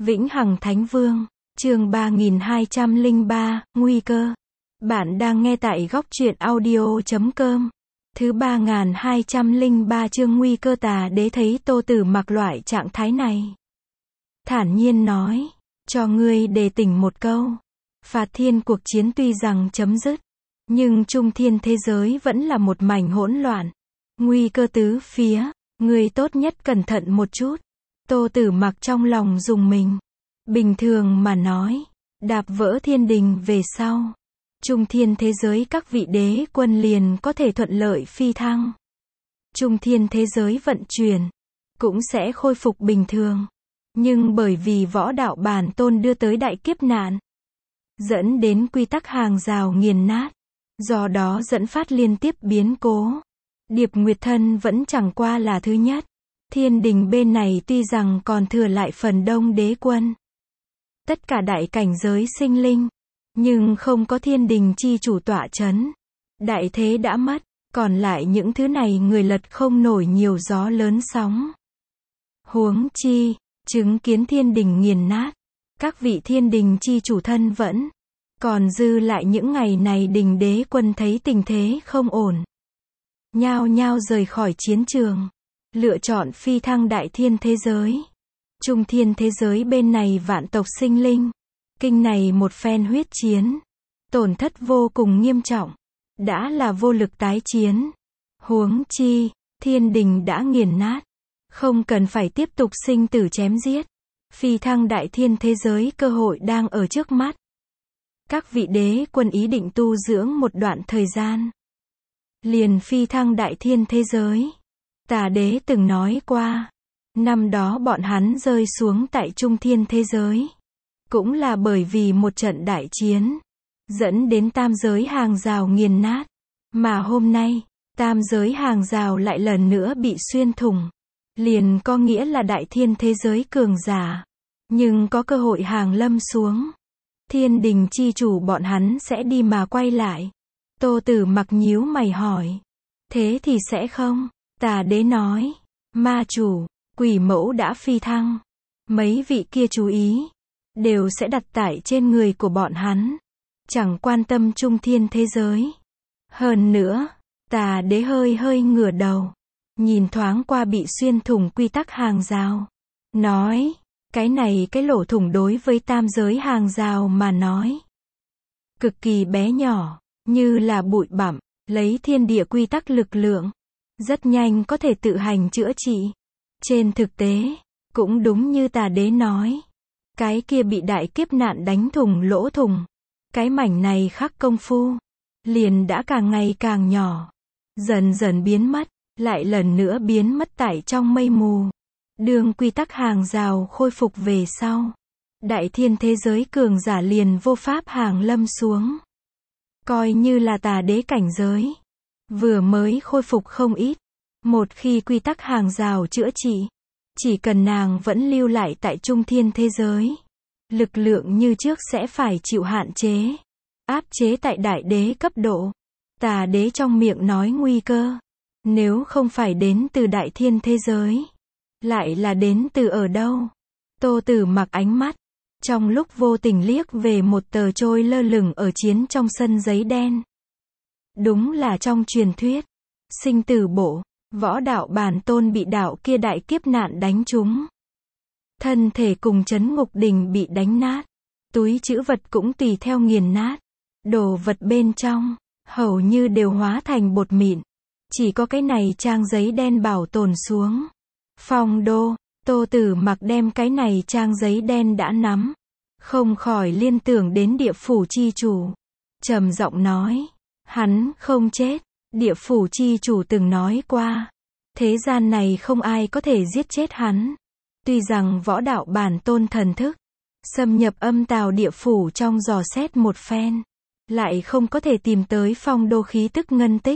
Vĩnh Hằng Thánh Vương, chương 3203, Nguy cơ. Bạn đang nghe tại góc truyện audio.com. Thứ 3203 chương Nguy cơ. Tà đế thấy Tô Tử Mặc loại trạng thái này, thản nhiên nói, cho ngươi đề tỉnh một câu. Phạt thiên cuộc chiến tuy rằng chấm dứt, nhưng trung thiên thế giới vẫn là một mảnh hỗn loạn. Nguy cơ tứ phía, ngươi tốt nhất cẩn thận một chút. Tô Tử Mặc trong lòng rùng mình. Bình thường mà nói, đạp vỡ thiên đình về sau, trung thiên thế giới các vị đế quân liền có thể thuận lợi phi thăng. Trung thiên thế giới vận chuyển, cũng sẽ khôi phục bình thường. Nhưng bởi vì võ đạo bản tôn đưa tới đại kiếp nạn, dẫn đến quy tắc hàng rào nghiền nát, do đó dẫn phát liên tiếp biến cố. Điệp Nguyệt Thân vẫn chẳng qua là thứ nhất. Thiên đình bên này tuy rằng còn thừa lại phần đông đế quân, tất cả đại cảnh giới sinh linh, nhưng không có thiên đình chi chủ tọa chấn. Đại thế đã mất, còn lại những thứ này người lật không nổi nhiều gió lớn sóng. Huống chi, chứng kiến thiên đình nghiền nát, các vị thiên đình chi chủ thân vẫn còn dư lại những ngày này đình đế quân thấy tình thế không ổn, nhao nhao rời khỏi chiến trường, lựa chọn phi thăng đại thiên thế giới. Trung thiên thế giới bên này vạn tộc sinh linh, kinh này một phen huyết chiến, tổn thất vô cùng nghiêm trọng, đã là vô lực tái chiến. Huống chi, thiên đình đã nghiền nát, không cần phải tiếp tục sinh tử chém giết. Phi thăng đại thiên thế giới cơ hội đang ở trước mắt. Các vị đế quân ý định tu dưỡng một đoạn thời gian, liền phi thăng đại thiên thế giới. Tà đế từng nói qua, năm đó bọn hắn rơi xuống tại trung thiên thế giới, cũng là bởi vì một trận đại chiến, dẫn đến tam giới hàng rào nghiền nát. Mà hôm nay, tam giới hàng rào lại lần nữa bị xuyên thủng, liền có nghĩa là đại thiên thế giới cường giả, nhưng có cơ hội hàng lâm xuống. Thiên đình chi chủ bọn hắn sẽ đi mà quay lại. Tô Tử Mặc nhíu mày hỏi, thế thì sẽ không? Tà đế nói, ma chủ, quỷ mẫu đã phi thăng, mấy vị kia chú ý, đều sẽ đặt tải trên người của bọn hắn, chẳng quan tâm trung thiên thế giới. Hơn nữa, tà đế hơi ngửa đầu, nhìn thoáng qua bị xuyên thủng quy tắc hàng rào, nói, cái lỗ thủng đối với tam giới hàng rào mà nói, cực kỳ bé nhỏ, như là bụi bặm, lấy thiên địa quy tắc lực lượng, rất nhanh có thể tự hành chữa trị. Trên thực tế, cũng đúng như tà đế nói, cái kia bị đại kiếp nạn đánh thủng lỗ thủng, cái mảnh này khắc công phu, liền đã càng ngày càng nhỏ, dần dần biến mất, lại lần nữa biến mất tại trong mây mù. Đường quy tắc hàng rào khôi phục về sau, đại thiên thế giới cường giả liền vô pháp hàng lâm xuống. Coi như là tà đế cảnh giới, vừa mới khôi phục không ít. Một khi quy tắc hàng rào chữa trị, chỉ cần nàng vẫn lưu lại tại trung thiên thế giới, lực lượng như trước sẽ phải chịu hạn chế, áp chế tại đại đế cấp độ. Tà đế trong miệng nói nguy cơ, nếu không phải đến từ đại thiên thế giới, lại là đến từ ở đâu? Tô Tử Mặc ánh mắt, trong lúc vô tình liếc về một tờ trôi lơ lửng ở chiến trong sân giấy đen. Đúng là trong truyền thuyết, sinh tử bộ, võ đạo bản tôn bị đạo kia đại kiếp nạn đánh trúng. Thân thể cùng chấn ngục đình bị đánh nát, túi trữ vật cũng tùy theo nghiền nát, đồ vật bên trong, hầu như đều hóa thành bột mịn. Chỉ có cái này trang giấy đen bảo tồn xuống. Phong đô, Tô Tử Mặc đem cái này trang giấy đen đã nắm, không khỏi liên tưởng đến địa phủ chi chủ. Trầm giọng nói, hắn không chết. Địa phủ chi chủ từng nói qua, thế gian này không ai có thể giết chết hắn. Tuy rằng võ đạo bản tôn thần thức xâm nhập âm tào địa phủ trong dò xét một phen, lại không có thể tìm tới phong đô khí tức ngân tích.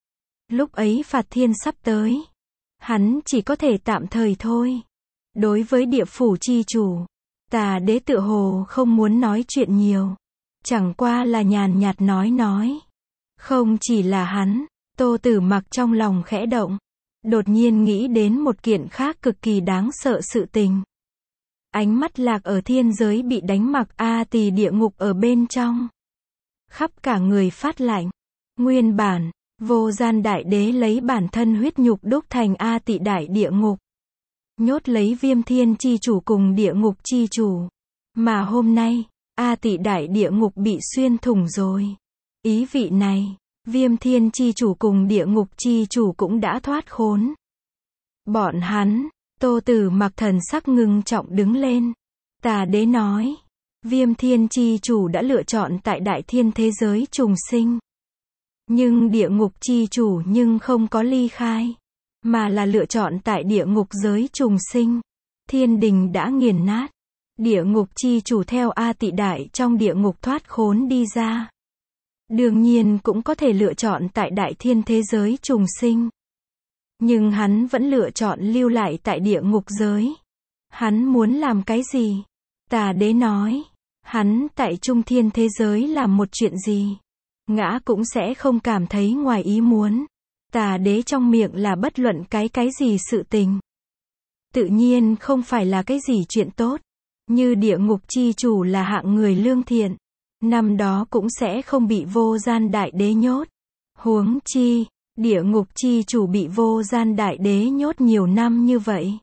Lúc ấy phạt thiên sắp tới, hắn chỉ có thể tạm thời thôi. Đối với địa phủ chi chủ, tà đế tựa hồ không muốn nói chuyện nhiều, chẳng qua là nhàn nhạt nói. Không chỉ là hắn, Tô Tử Mặc trong lòng khẽ động, đột nhiên nghĩ đến một kiện khác cực kỳ đáng sợ sự tình. Ánh mắt lạc ở thiên giới bị đánh mặc A Tỳ địa ngục ở bên trong. Khắp cả người phát lạnh. Nguyên bản, Vô Gian Đại Đế lấy bản thân huyết nhục đúc thành A Tỳ đại địa ngục. Nhốt lấy Viêm Thiên chi chủ cùng địa ngục chi chủ. Mà hôm nay, A Tỳ đại địa ngục bị xuyên thủng rồi. Ý vị này, Viêm Thiên chi chủ cùng địa ngục chi chủ cũng đã thoát khốn. Bọn hắn, Tô Tử Mặc thần sắc ngưng trọng đứng lên. Tà Đế nói, Viêm Thiên chi chủ đã lựa chọn tại đại thiên thế giới trùng sinh. Nhưng địa ngục chi chủ nhưng không có ly khai, mà là lựa chọn tại địa ngục giới trùng sinh. Thiên đình đã nghiền nát. Địa ngục chi chủ theo A Tỳ đại trong địa ngục thoát khốn đi ra. Đương nhiên cũng có thể lựa chọn tại đại thiên thế giới trùng sinh. Nhưng hắn vẫn lựa chọn lưu lại tại địa ngục giới. Hắn muốn làm cái gì? Tà Đế nói, hắn tại trung thiên thế giới làm một chuyện gì, ngã cũng sẽ không cảm thấy ngoài ý muốn. Tà Đế trong miệng là bất luận cái gì sự tình. Tự nhiên không phải là cái gì chuyện tốt. Như địa ngục chi chủ là hạng người lương thiện, năm đó cũng sẽ không bị Vô Gian Đại Đế nhốt. Huống chi, địa ngục chi chủ bị Vô Gian Đại Đế nhốt nhiều năm như vậy.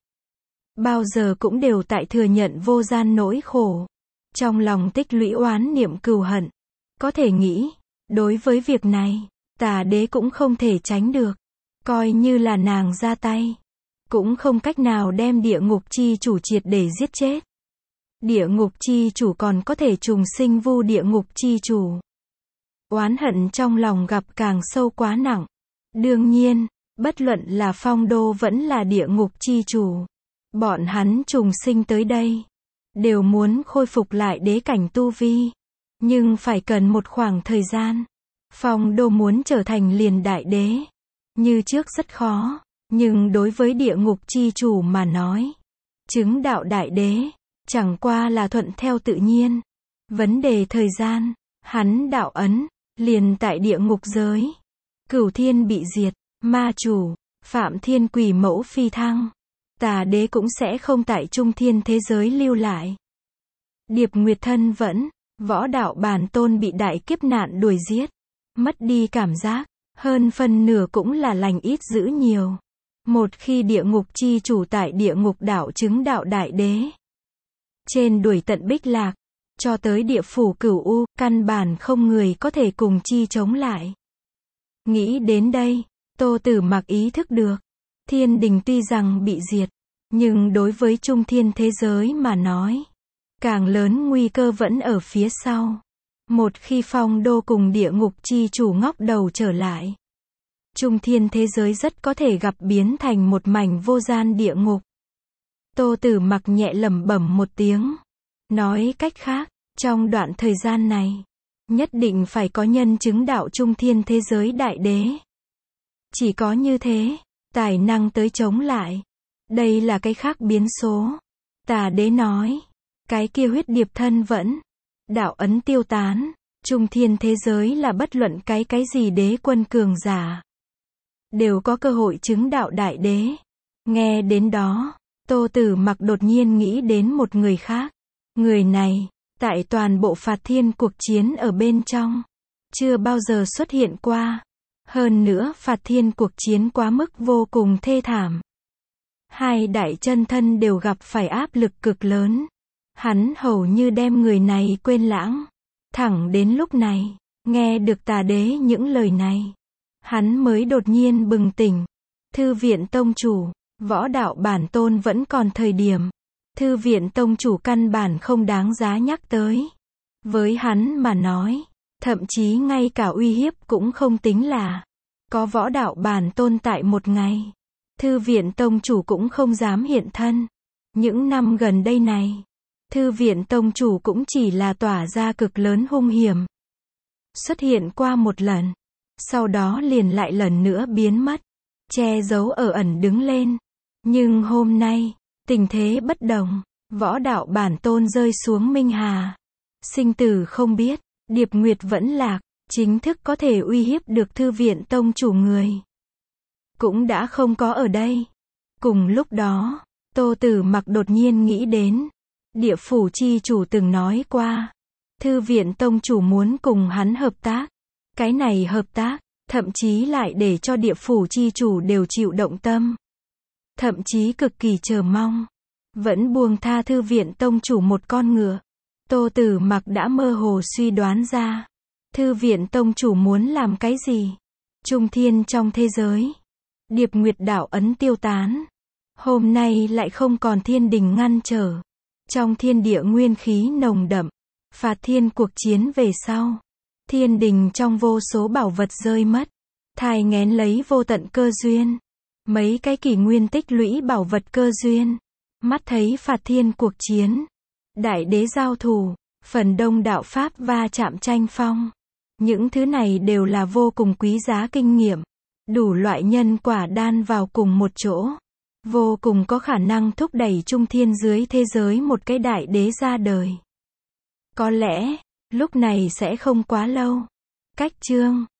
Bao giờ cũng đều tại thừa nhận vô gian nỗi khổ. Trong lòng tích lũy oán niệm cừu hận. Có thể nghĩ, đối với việc này, Tà Đế cũng không thể tránh được. Coi như là nàng ra tay, cũng không cách nào đem địa ngục chi chủ triệt để giết chết. Địa ngục chi chủ còn có thể trùng sinh vu địa ngục chi chủ. Oán hận trong lòng gặp càng sâu quá nặng. Đương nhiên, bất luận là Phong Đô vẫn là địa ngục chi chủ, bọn hắn trùng sinh tới đây, đều muốn khôi phục lại đế cảnh tu vi. Nhưng phải cần một khoảng thời gian. Phong Đô muốn trở thành liền đại đế, như trước rất khó. Nhưng đối với địa ngục chi chủ mà nói, chứng đạo đại đế, chẳng qua là thuận theo tự nhiên. Vấn đề thời gian, hắn đạo ấn, liền tại địa ngục giới. Cửu thiên bị diệt, ma chủ, Phạm Thiên quỷ mẫu phi thăng. Tà Đế cũng sẽ không tại trung thiên thế giới lưu lại. Điệp Nguyệt thân vẫn, võ đạo bản tôn bị đại kiếp nạn đuổi giết. Mất đi cảm giác, hơn phân nửa cũng là lành ít dữ nhiều. Một khi địa ngục chi chủ tại địa ngục đạo chứng đạo đại đế, trên đuổi tận Bích Lạc, cho tới địa phủ Cửu U, căn bản không người có thể cùng chi chống lại. Nghĩ đến đây, Tô Tử Mặc ý thức được, thiên đình tuy rằng bị diệt, nhưng đối với trung thiên thế giới mà nói, càng lớn nguy cơ vẫn ở phía sau. Một khi Phong Đô cùng địa ngục chi chủ ngóc đầu trở lại, trung thiên thế giới rất có thể gặp biến thành một mảnh vô gian địa ngục. Tô Tử Mặc nhẹ lẩm bẩm một tiếng, nói cách khác, trong đoạn thời gian này, nhất định phải có nhân chứng đạo trung thiên thế giới đại đế. Chỉ có như thế, tài năng tới chống lại. Đây là cái khác biến số. Tà Đế nói, cái kia huyết điệp thân vẫn, đạo ấn tiêu tán, trung thiên thế giới là bất luận cái gì đế quân cường giả, đều có cơ hội chứng đạo đại đế. Nghe đến đó, Tô Tử Mặc đột nhiên nghĩ đến một người khác. Người này, tại toàn bộ Phạt Thiên cuộc chiến ở bên trong, chưa bao giờ xuất hiện qua. Hơn nữa Phạt Thiên cuộc chiến quá mức vô cùng thê thảm. Hai đại chân thân đều gặp phải áp lực cực lớn. Hắn hầu như đem người này quên lãng. Thẳng đến lúc này, nghe được Tà Đế những lời này, hắn mới đột nhiên bừng tỉnh. Thư viện tông chủ, võ đạo bản tôn vẫn còn thời điểm. Thư viện tông chủ căn bản không đáng giá nhắc tới. Với hắn mà nói, thậm chí ngay cả uy hiếp cũng không tính là. Có võ đạo bản tôn tại một ngày, thư viện tông chủ cũng không dám hiện thân. Những năm gần đây này, thư viện tông chủ cũng chỉ là tỏa ra cực lớn hung hiểm. Xuất hiện qua một lần, sau đó liền lại lần nữa biến mất, che giấu ở ẩn đứng lên. Nhưng hôm nay, tình thế bất đồng, võ đạo bản tôn rơi xuống Minh Hà. Sinh tử không biết, Điệp Nguyệt vẫn lạc, chính thức có thể uy hiếp được thư viện tông chủ người, cũng đã không có ở đây. Cùng lúc đó, Tô Tử Mặc đột nhiên nghĩ đến, Địa phủ chi chủ từng nói qua, thư viện tông chủ muốn cùng hắn hợp tác. Cái này hợp tác, thậm chí lại để cho địa phủ chi chủ đều chịu động tâm. Thậm chí cực kỳ chờ mong. Vẫn buông tha thư viện tông chủ một con ngựa. Tô Tử Mặc đã mơ hồ suy đoán ra. Thư viện tông chủ muốn làm cái gì? Trung thiên trong thế giới. Điệp Nguyệt đạo ấn tiêu tán. Hôm nay lại không còn thiên đình ngăn trở. Trong thiên địa nguyên khí nồng đậm. Phạt thiên cuộc chiến về sau. Thiên đình trong vô số bảo vật rơi mất. Thai nghén lấy vô tận cơ duyên. Mấy cái kỷ nguyên tích lũy bảo vật cơ duyên. Mắt thấy phạt thiên cuộc chiến. Đại đế giao thủ. Phần đông đạo pháp va chạm tranh phong. Những thứ này đều là vô cùng quý giá kinh nghiệm. Đủ loại nhân quả đan vào cùng một chỗ. Vô cùng có khả năng thúc đẩy trung thiên dưới thế giới một cái đại đế ra đời. Có lẽ, lúc này sẽ không quá lâu. Cách chương